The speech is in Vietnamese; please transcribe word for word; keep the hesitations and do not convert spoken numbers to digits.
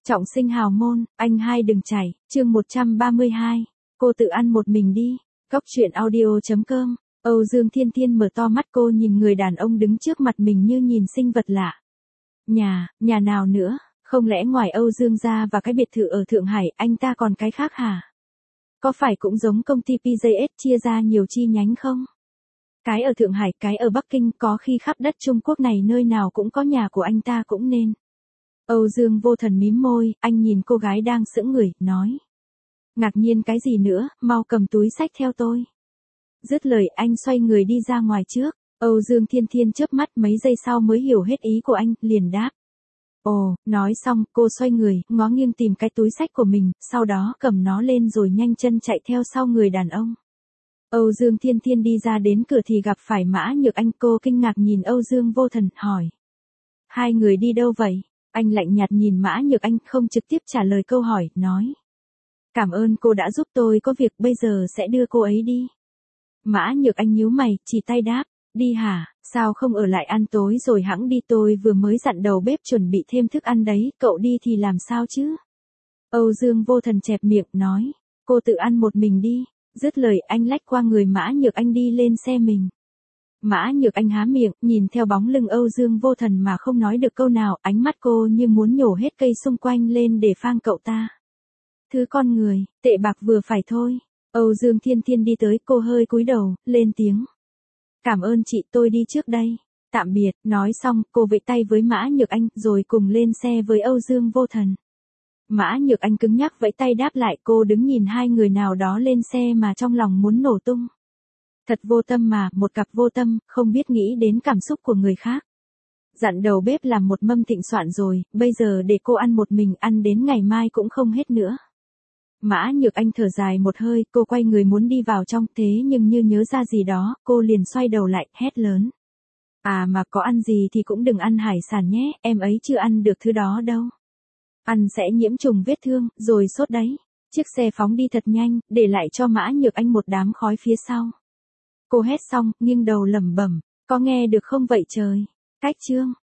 Trọng sinh hào môn, anh hai đừng chảy, chương một trăm ba mươi hai. Cô tự ăn một mình đi. Góc truyện audio chấm com. Âu Dương Thiên Thiên mở to mắt, cô nhìn người đàn ông đứng trước mặt mình như nhìn sinh vật lạ. Nhà, nhà nào nữa, không lẽ ngoài Âu Dương gia và cái biệt thự ở Thượng Hải, anh ta còn cái khác hả? Có phải cũng giống công ty pê giê ét chia ra nhiều chi nhánh không? Cái ở Thượng Hải, cái ở Bắc Kinh, có khi khắp đất Trung Quốc này nơi nào cũng có nhà của anh ta cũng nên. Âu Dương Vô Thần mím môi, anh nhìn cô gái đang sững người, nói. Ngạc nhiên cái gì nữa, mau cầm túi xách theo tôi. Dứt lời anh xoay người đi ra ngoài trước. Âu Dương Thiên Thiên chớp mắt mấy giây sau mới hiểu hết ý của anh, liền đáp. Ồ, nói xong, cô xoay người, ngó nghiêng tìm cái túi xách của mình, sau đó cầm nó lên rồi nhanh chân chạy theo sau người đàn ông. Âu Dương Thiên Thiên đi ra đến cửa thì gặp phải Mã Nhược Anh, cô kinh ngạc nhìn Âu Dương Vô Thần, hỏi. Hai người đi đâu vậy? Anh lạnh nhạt nhìn Mã Nhược Anh, không trực tiếp trả lời câu hỏi, nói. Cảm ơn cô đã giúp tôi có việc, bây giờ sẽ đưa cô ấy đi. Mã Nhược Anh nhíu mày, chỉ tay đáp. Đi hả, sao không ở lại ăn tối rồi hẵng đi, tôi vừa mới dặn đầu bếp chuẩn bị thêm thức ăn đấy, cậu đi thì làm sao chứ? Âu Dương Vô Thần chẹp miệng, nói. Cô tự ăn một mình đi. Dứt lời anh lách qua người Mã Nhược Anh đi lên xe mình. Mã Nhược Anh há miệng, nhìn theo bóng lưng Âu Dương Vô Thần mà không nói được câu nào, ánh mắt cô như muốn nhổ hết cây xung quanh lên để phang cậu ta. Thứ con người, tệ bạc vừa phải thôi. Âu Dương Thiên Thiên đi tới, cô hơi cúi đầu, lên tiếng. Cảm ơn chị, tôi đi trước đây. Tạm biệt, nói xong, cô vẫy tay với Mã Nhược Anh, rồi cùng lên xe với Âu Dương Vô Thần. Mã Nhược Anh cứng nhắc vẫy tay đáp lại, cô đứng nhìn hai người nào đó lên xe mà trong lòng muốn nổ tung. Thật vô tâm mà, một cặp vô tâm, không biết nghĩ đến cảm xúc của người khác. Dặn đầu bếp làm một mâm thịnh soạn rồi, bây giờ để cô ăn một mình, ăn đến ngày mai cũng không hết nữa. Mã Nhược Anh thở dài một hơi, cô quay người muốn đi vào trong, thế nhưng như nhớ ra gì đó, cô liền xoay đầu lại, hét lớn. À mà có ăn gì thì cũng đừng ăn hải sản nhé, em ấy chưa ăn được thứ đó đâu. Ăn sẽ nhiễm trùng vết thương, rồi sốt đấy. Chiếc xe phóng đi thật nhanh, để lại cho Mã Nhược Anh một đám khói phía sau. Cô hét xong, nghiêng đầu lẩm bẩm, có nghe được không vậy trời? Cách chương.